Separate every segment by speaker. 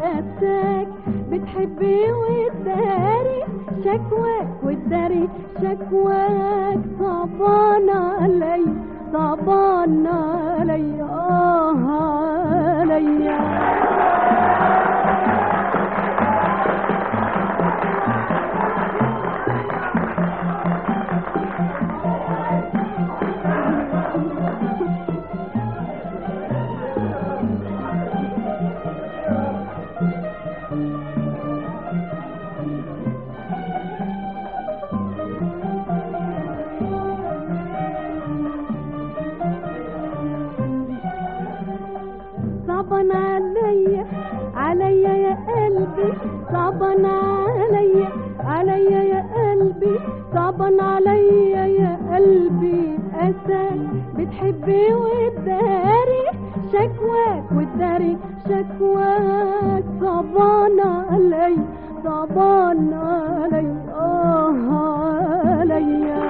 Speaker 1: قاساك بتحبي وتداري شكواك وتداري شكواك صعبان علي صعبان علي عليا صعبان عليا عليا يا قلبي صعبان عليا عليا يا قلبي صعبان عليا يا قلبي قاساك بتحبي وتداري شكواك وتداري شكواك صعبان علي صعبان علي عليا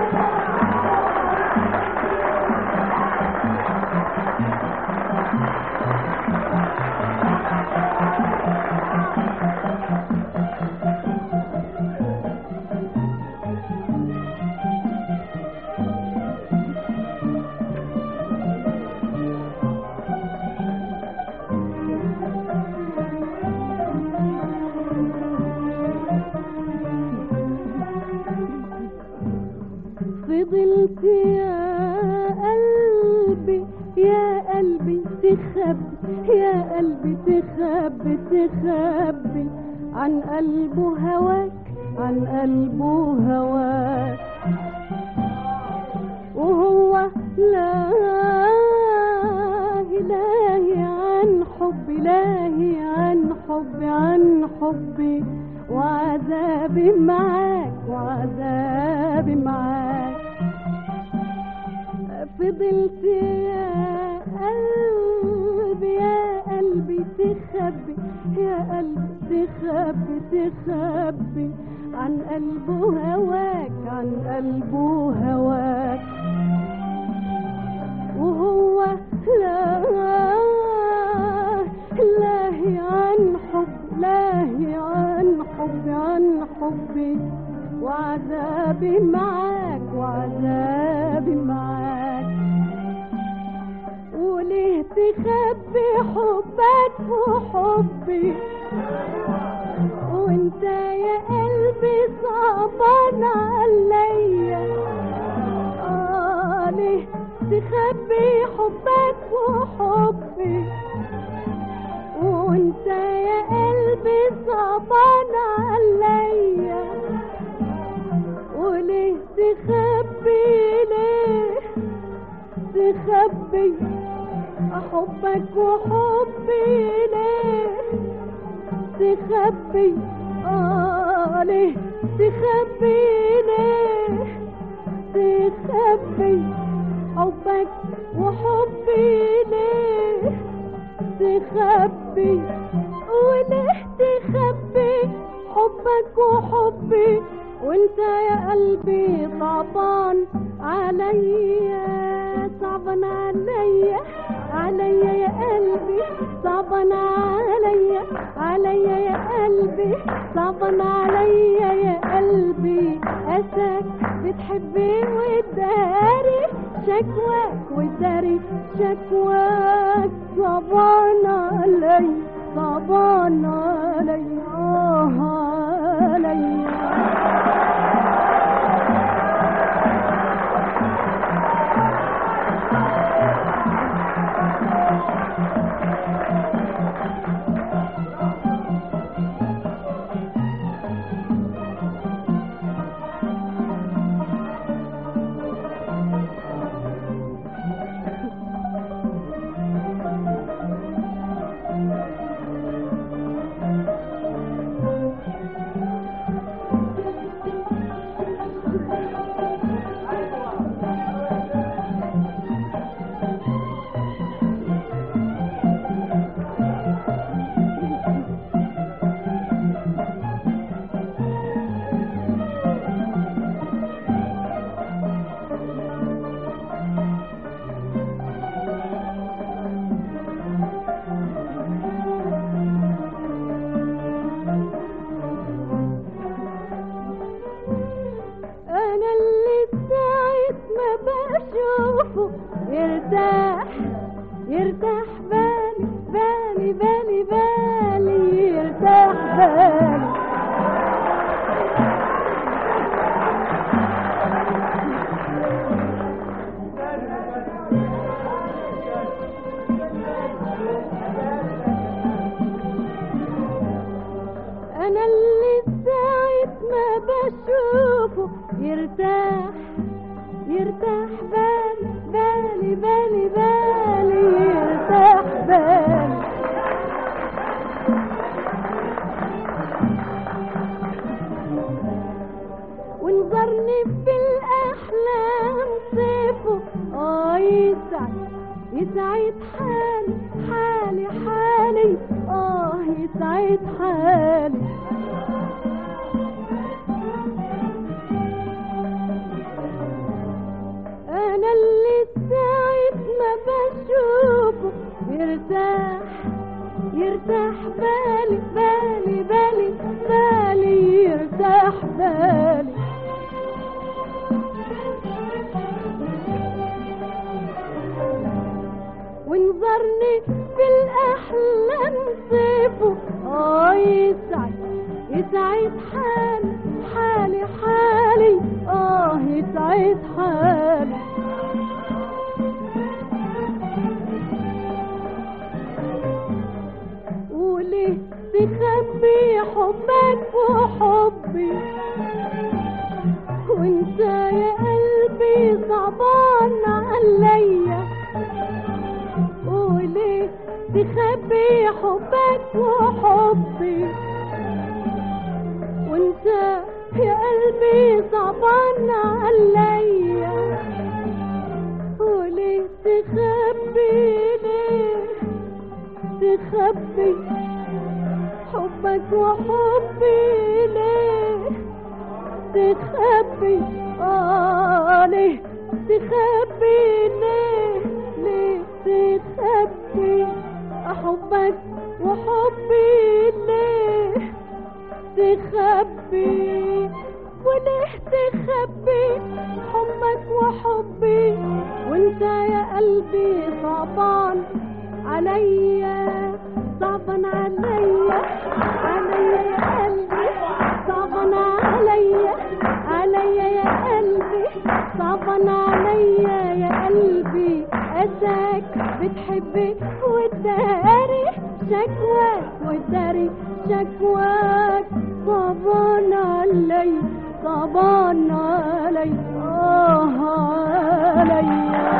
Speaker 1: فضلت يا قلبي يا قلبي تخبي يا قلبي تخبي تخبي عن قلبه هواك عن قلبه هواك وهو لاهي لاهي عن حبي لاهي عن حبي عن حبي وعذابي معاك وعذابي معاك فضلت يا قلبي يا قلبي تخبي يا قلبي تخبي تخبي عن قلبه هواك عن قلبه هواك وهو لاهي عن حب لاهي عن حبي عن حبي وعذابي معاك وعذابي معاك وليه تخبي حبك وحبي وانت يا قلبي صعبان عليا ليه تخبي حبك وحبي وانت يا قلبي صعبان عليا وليه تخبي ليه تخبي حبك وحبي ليه تخبي ليه تخبي ليه تخبي حبك وحبي ليه تخبي وليه تخبي حبك وحبي وانت يا قلبي صعبان عليا صعبان عليا عليا يا قلبي صعبان عليا عليا يا قلبي صعبان عليا يا قلبي قاساك بتحبي وتداري شكواك وتداري شكواك صعبان علي صعبان علي عليا بالي. انا اللي ساعة ما بشوفه يرتاح يرتاح بالي بالي بالي بالي يرتاح بالي. ونظرني في الاحلام صيفه يسعد يسعد حالي حالي يسعد حالي. انا اللي ساعة ما بشوفه يرتاح يرتاح بالي بالي بالي بالي يرتاح بالي. ونظرني في الاحلام صيفه يسعد يسعد حالي حالي يسعد حالي. وليه تخبي حبك وحبي وانت يا قلبي صعبان عليا. وليه تخبي حبك وحبي وانت يا قلبي صعبان عليا. وليه تخبي ليه تخبي حبك وحبي ليه تخبي ليه تخبي ليه تخبي حبك وحبي ليه تخبي. وليه تخبي حبك وحبي وانت يا قلبي صعبان عليا صعبان عليا عليا يا قلبي صعبان عليا عليا يا قلبي صعبان عليا يا قلبي. أساك بتحبي والداري شكواك والداري شكواك صعبان علي صعبان علي عليا.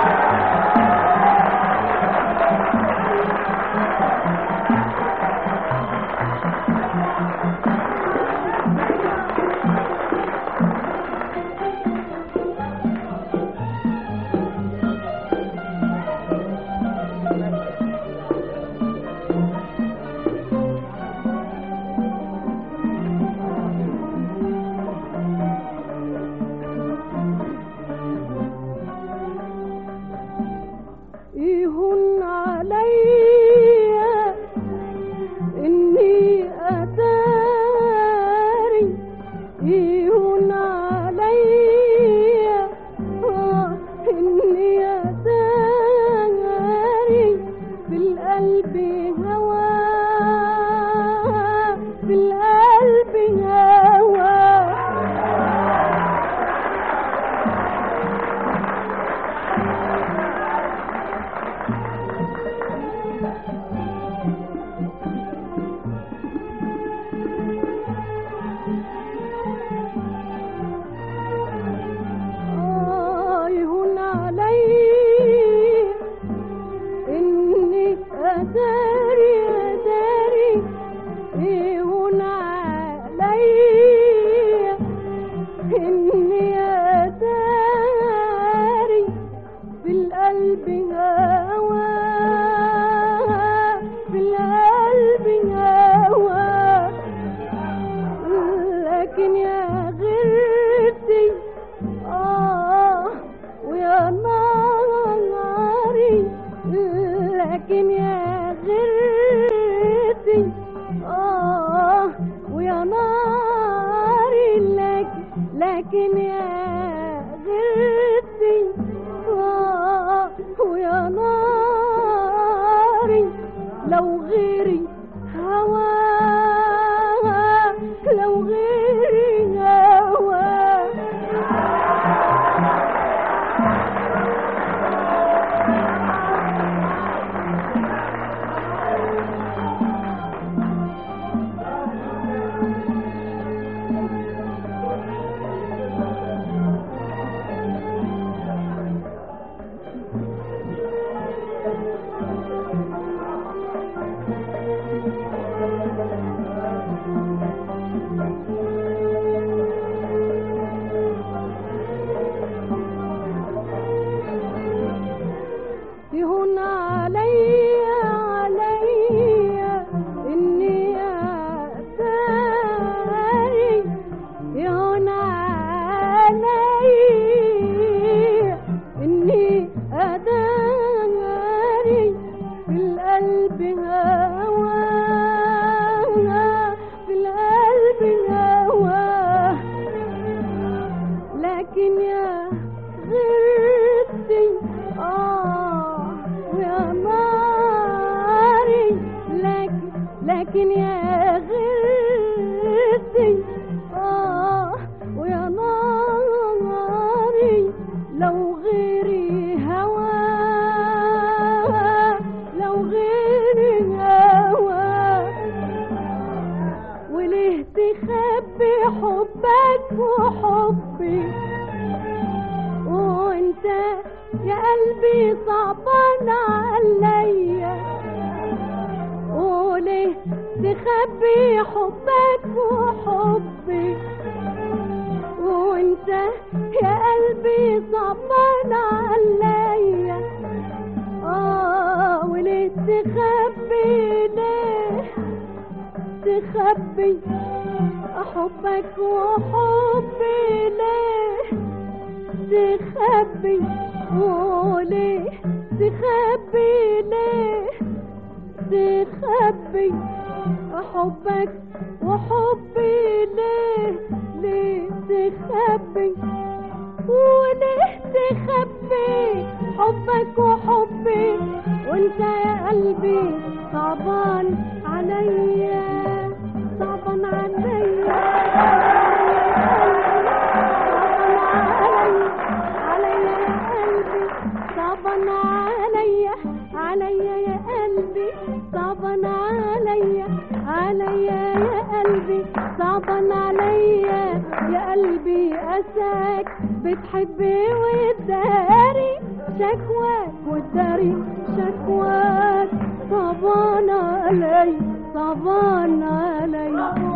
Speaker 1: يهون عليا اني اتاري يهون عليا اني اتاري في القلب هوى في القلب هوى. يهون علي اني اداري اداري يهون علي اني اداري في القلب هوى في القلب هوى. لكن يا غيرتي ويا ناري لكن يا غيرتي ويا ناري لكن يا غيرتي ويا ناري لو غيري هوى يهون عليا عليا إني أداري، يهون عليا إني أداري في القلب هواها، في القلب هواها، لكن يا غيرتي ويا ناري، لكن يا غيرتي ويا ناري، لو غيري هوا، لو غيري هوا، وليه تخبي حبك وحبي وانت يا قلبي صعبان عليا، وليه تخبي حبك وحبي وانت يا قلبي صعبان عليا، وليه تخبي، ليه تخبي حبك وحبي، ليه تخبي، وليه تخبي، ليه تخبي حبك وحبي، ليه تخبي، وليه تخبي حبك وحبي وانت يا قلبي صعبان عليا، صعبان عليا، صعبان عليا، عليا يا قلبي، صعبان عليا، عليا يا قلبي، صعبان عليا يا قلبي، أساك بتحبي وتداري شكواك، وتداري شكواك، صعبان عليا، صعبان عليا.